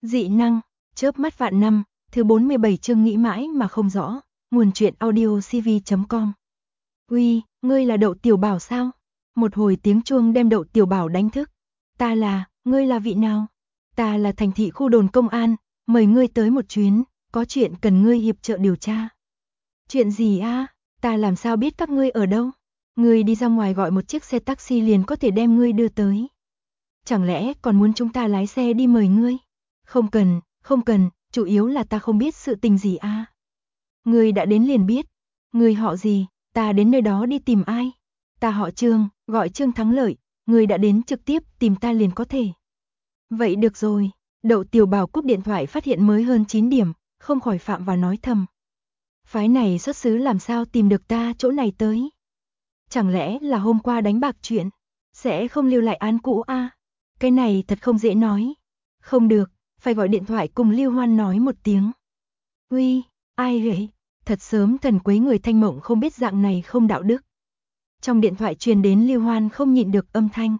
Dị năng, chớp mắt vạn năm, thứ 47 chương nghĩ mãi mà không rõ, nguồn truyện audio cv.com. Uy, ngươi là Đậu Tiểu Bảo sao? Một hồi tiếng chuông đem Đậu Tiểu Bảo đánh thức. Ta là, ngươi là vị nào? Ta là thành thị khu đồn công an, mời ngươi tới một chuyến, có chuyện cần ngươi hiệp trợ điều tra. Chuyện gì a? Ta làm sao biết các ngươi ở đâu? Ngươi đi ra ngoài gọi một chiếc xe taxi liền có thể đem ngươi đưa tới. Chẳng lẽ còn muốn chúng ta lái xe đi mời ngươi? Không cần, chủ yếu là ta không biết sự tình gì a. Ngươi đã đến liền biết. Ngươi họ gì? Ta đến nơi đó đi tìm ai? Ta họ Trương, gọi Trương Thắng Lợi, ngươi đã đến trực tiếp tìm ta liền có thể. Vậy được rồi, Đậu Tiểu Bảo cúp điện thoại phát hiện mới hơn 9 điểm, không khỏi phạm vào nói thầm. Phái này xuất xứ làm sao tìm được ta chỗ này tới? Chẳng lẽ là hôm qua đánh bạc chuyện, sẽ không lưu lại án cũ a? Cái này thật không dễ nói. Không được, phải gọi điện thoại cùng Lưu Hoan nói một tiếng. Uy, ai vậy? Thật sớm thần quấy người thanh mộng không biết dạng này không đạo đức. Trong điện thoại truyền đến Lưu Hoan không nhịn được âm thanh.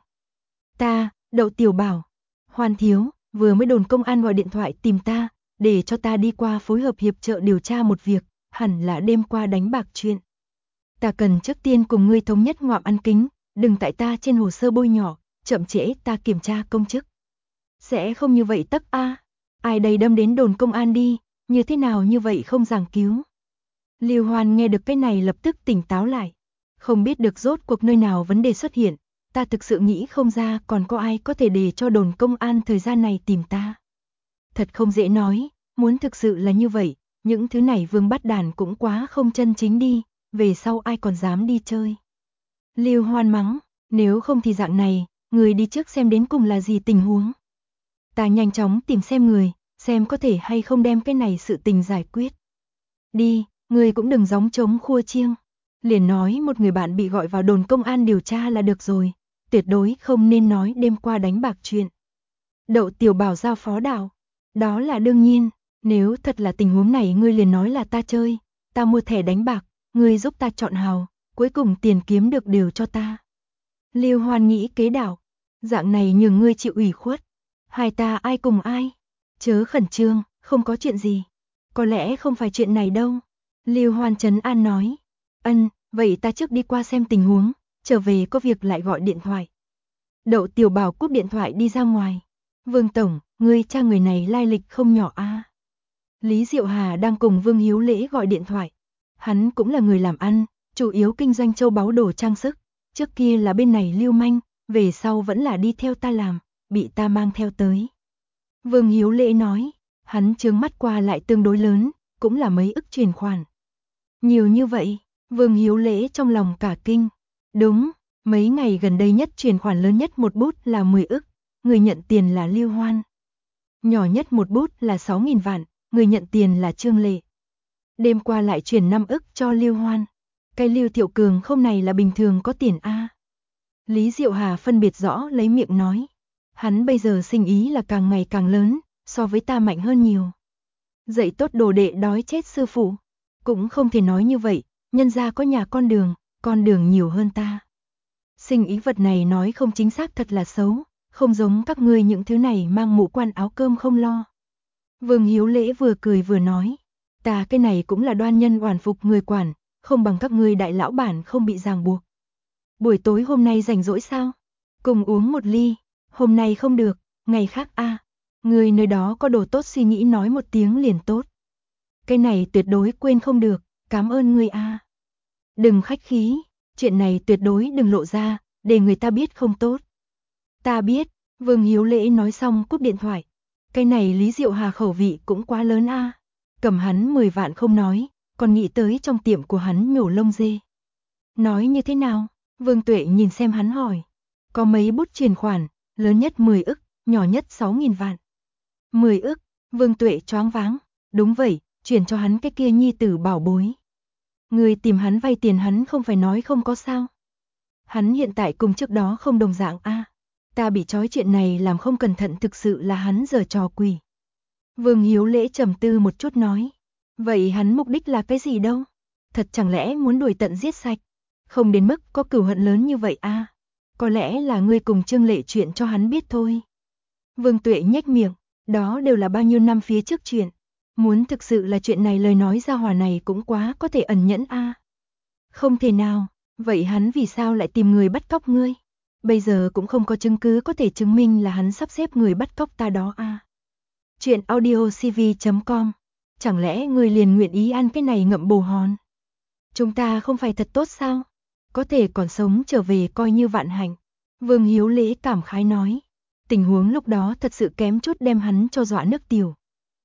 Ta, Đậu Tiểu Bảo. Hoan thiếu, vừa mới đồn công an gọi điện thoại tìm ta, để cho ta đi qua phối hợp hiệp trợ điều tra một việc, hẳn là đêm qua đánh bạc chuyện. Ta cần trước tiên cùng ngươi thống nhất ngoạm ăn kính, đừng tại ta trên hồ sơ bôi nhỏ, chậm trễ ta kiểm tra công chức. Sẽ không như vậy tắc a. Ai đây đâm đến đồn công an đi, như thế nào như vậy không giảng cứu. Lưu Hoan nghe được cái này lập tức tỉnh táo lại. Không biết được rốt cuộc nơi nào vấn đề xuất hiện, ta thực sự nghĩ không ra còn có ai có thể để cho đồn công an thời gian này tìm ta. Thật không dễ nói, muốn thực sự là như vậy, những thứ này vương bắt đàn cũng quá không chân chính đi, về sau ai còn dám đi chơi. Lưu Hoan mắng, nếu không thì dạng này, người đi trước xem đến cùng là gì tình huống. Ta nhanh chóng tìm xem người, xem có thể hay không đem cái này sự tình giải quyết. Đi, người cũng đừng gióng trống khua chiêng. Liền nói một người bạn bị gọi vào đồn công an điều tra là được rồi, tuyệt đối không nên nói đêm qua đánh bạc chuyện. Đậu Tiểu Bảo giao phó đạo, đó là đương nhiên, nếu thật là tình huống này ngươi liền nói là ta chơi, ta mua thẻ đánh bạc, ngươi giúp ta chọn hào, cuối cùng tiền kiếm được đều cho ta. Lưu Hoan nghĩ kế đạo, dạng này nhường ngươi chịu ủy khuất, hai ta ai cùng ai, chớ khẩn trương, không có chuyện gì, có lẽ không phải chuyện này đâu. Lưu Hoan trấn an nói, vậy ta trước đi qua xem tình huống, trở về có việc lại gọi điện thoại. Đậu Tiểu Bảo cúp điện thoại đi ra ngoài. Vương Tổng, ngươi cha người này lai lịch không nhỏ a. Lý Diệu Hà đang cùng Vương Hiếu Lễ gọi điện thoại. Hắn cũng là người làm ăn, chủ yếu kinh doanh châu báu đồ trang sức. Trước kia là bên này lưu manh, về sau vẫn là đi theo ta làm, bị ta mang theo tới. Vương Hiếu Lễ nói, hắn chướng mắt qua lại tương đối lớn, cũng là mấy ức chuyển khoản. Nhiều như vậy, Vương Hiếu Lễ trong lòng cả kinh. Đúng, mấy ngày gần đây nhất chuyển khoản lớn nhất một bút là 10 ức, người nhận tiền là Lưu Hoan. Nhỏ nhất một bút là 6.000 vạn, người nhận tiền là Trương Lệ. Đêm qua lại chuyển 5 ức cho Lưu Hoan. Cái Lưu Thiệu Cường không này là bình thường có tiền a. Lý Diệu Hà phân biệt rõ lấy miệng nói. Hắn bây giờ sinh ý là càng ngày càng lớn, so với ta mạnh hơn nhiều. Dạy tốt đồ đệ đói chết sư phụ. Cũng không thể nói như vậy, nhân gia có nhà con đường nhiều hơn ta. Sinh ý vật này nói không chính xác thật là xấu, không giống các ngươi những thứ này mang mũ quan áo cơm không lo. Vương Hiếu Lễ vừa cười vừa nói, ta cái này cũng là đoan nhân oản phục người quản, không bằng các ngươi đại lão bản không bị ràng buộc. Buổi tối hôm nay rảnh rỗi sao? Cùng uống một ly, hôm nay không được, ngày khác a. Người nơi đó có đồ tốt suy nghĩ nói một tiếng liền tốt. Cái này tuyệt đối quên không được, cảm ơn ngươi a. Đừng khách khí, chuyện này tuyệt đối đừng lộ ra, để người ta biết không tốt. Ta biết, Vương Hiếu Lễ nói xong cúp điện thoại. Cái này Lý Diệu Hà khẩu vị cũng quá lớn a. Cầm hắn 10 vạn không nói, còn nghĩ tới trong tiệm của hắn nhổ lông dê. Nói như thế nào? Vương Tuệ nhìn xem hắn hỏi. Có mấy bút chuyển khoản, lớn nhất 10 ức, nhỏ nhất 6.000 vạn. 10 ức, Vương Tuệ choáng váng. Đúng vậy, chuyển cho hắn cái kia nhi tử bảo bối. Người tìm hắn vay tiền hắn không phải nói không có sao. Hắn hiện tại cùng trước đó không đồng dạng a. Ta bị trói chuyện này làm không cẩn thận thực sự là hắn giở trò quỷ. Vương Hiếu Lễ trầm tư một chút nói. Vậy hắn mục đích là cái gì đâu? Thật chẳng lẽ muốn đuổi tận giết sạch? Không đến mức có cửu hận lớn như vậy a. Có lẽ là ngươi cùng Trương Lệ chuyện cho hắn biết thôi. Vương Tuệ nhếch miệng. Đó đều là bao nhiêu năm phía trước chuyện. Muốn thực sự là chuyện này lời nói ra hỏa này cũng quá có thể ẩn nhẫn a. Không thể nào, vậy hắn vì sao lại tìm người bắt cóc ngươi? Bây giờ cũng không có chứng cứ có thể chứng minh là hắn sắp xếp người bắt cóc ta đó a. Chuyện audio cv.com. Chẳng lẽ ngươi liền nguyện ý ăn cái này ngậm bồ hòn? Chúng ta không phải thật tốt sao? Có thể còn sống trở về coi như vạn hạnh. Vương Hiếu Lễ cảm khái nói. Tình huống lúc đó thật sự kém chút đem hắn cho dọa nước tiểu.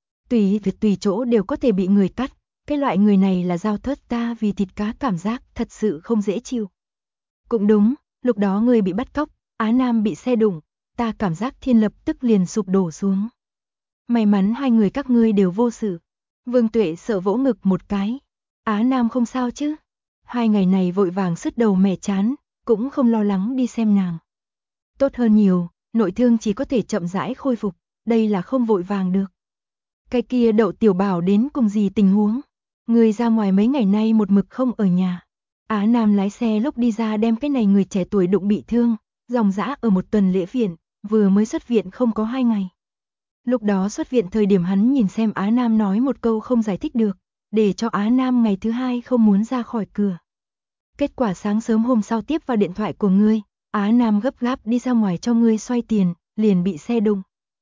Tùy việc tùy chỗ đều có thể bị người cắt. Cái loại người này là dao thớt ta vì thịt cá cảm giác thật sự không dễ chịu. Cũng đúng, lúc đó người bị bắt cóc, Á Nam bị xe đụng, ta cảm giác thiên lập tức liền sụp đổ xuống. May mắn hai người các ngươi đều vô sự. Vương Tuệ sợ vỗ ngực một cái. Á Nam không sao chứ? 2 ngày này vội vàng sứt đầu mẻ chán, cũng không lo lắng đi xem nàng. Tốt hơn nhiều, nội thương chỉ có thể chậm rãi khôi phục, đây là không vội vàng được. Cái kia Đậu Tiểu Bảo đến cùng gì tình huống? Người ra ngoài mấy ngày nay một mực không ở nhà. Á Nam lái xe lúc đi ra đem cái này người trẻ tuổi đụng bị thương, dòng dã ở một tuần lễ viện, vừa mới xuất viện không có 2 ngày. Lúc đó xuất viện thời điểm hắn nhìn xem Á Nam nói một câu không giải thích được, để cho Á Nam ngày thứ 2 không muốn ra khỏi cửa. Kết quả sáng sớm hôm sau tiếp vào điện thoại của ngươi, Á Nam gấp gáp đi ra ngoài cho ngươi xoay tiền, liền bị xe đụng.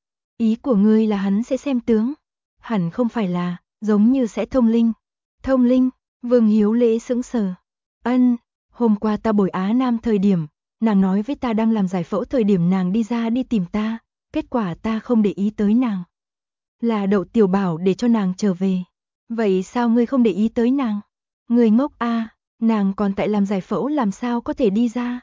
Ý của ngươi là hắn sẽ xem tướng? Hẳn không phải là, giống như sẽ thông linh. Thông linh, Vương Hiếu Lễ sững sờ. Ân, hôm qua ta bồi Á Nam thời điểm, nàng nói với ta đang làm giải phẫu thời điểm nàng đi ra đi tìm ta, kết quả ta không để ý tới nàng. Là Đậu Tiểu Bảo để cho nàng trở về. Vậy sao ngươi không để ý tới nàng? Ngươi ngốc a, nàng còn tại làm giải phẫu làm sao có thể đi ra?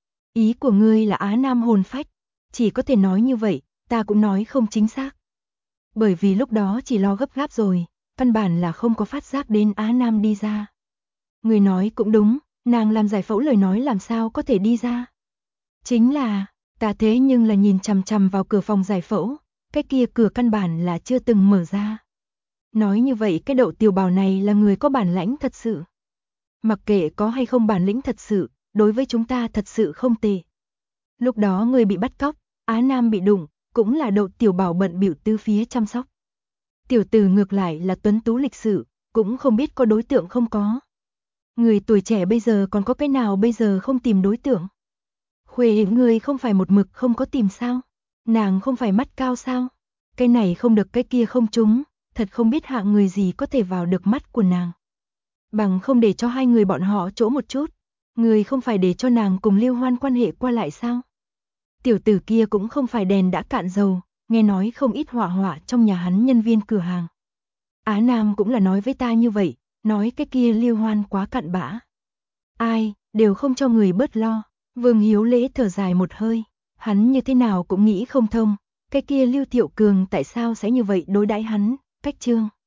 Ý của ngươi là Á Nam hồn phách, chỉ có thể nói như vậy, ta cũng nói không chính xác. Bởi vì lúc đó chỉ lo gấp gáp rồi, căn bản là không có phát giác đến Á Nam đi ra. Người nói cũng đúng, nàng làm giải phẫu lời nói làm sao có thể đi ra. Chính là, ta thế nhưng là nhìn chằm chằm vào cửa phòng giải phẫu, cái kia cửa căn bản là chưa từng mở ra. Nói như vậy cái Đậu Tiểu Bảo này là người có bản lãnh thật sự. Mặc kệ có hay không bản lĩnh thật sự, đối với chúng ta thật sự không tệ. Lúc đó người bị bắt cóc, Á Nam bị đụng, cũng là Đậu Tiểu Bảo bận bịu tứ phía chăm sóc. Tiểu tử ngược lại là tuấn tú lịch sự, cũng không biết có đối tượng không có. Người tuổi trẻ bây giờ còn có cái nào bây giờ không tìm đối tượng? Khuê người không phải một mực không có tìm sao? Nàng không phải mắt cao sao? Cái này không được cái kia không trúng, thật không biết hạng người gì có thể vào được mắt của nàng. Bằng không để cho hai người bọn họ chỗ một chút, người không phải để cho nàng cùng Liêu Hoan quan hệ qua lại sao? Tiểu tử kia cũng không phải đèn đã cạn dầu, nghe nói không ít họa họa trong nhà hắn nhân viên cửa hàng. Á Nam cũng là nói với ta như vậy, nói cái kia Liêu Hoan quá cặn bã. Ai, đều không cho người bớt lo. Vương Hiếu Lễ thở dài một hơi, hắn như thế nào cũng nghĩ không thông, cái kia Lưu Thiệu Cường tại sao sẽ như vậy đối đãi hắn, cách trương.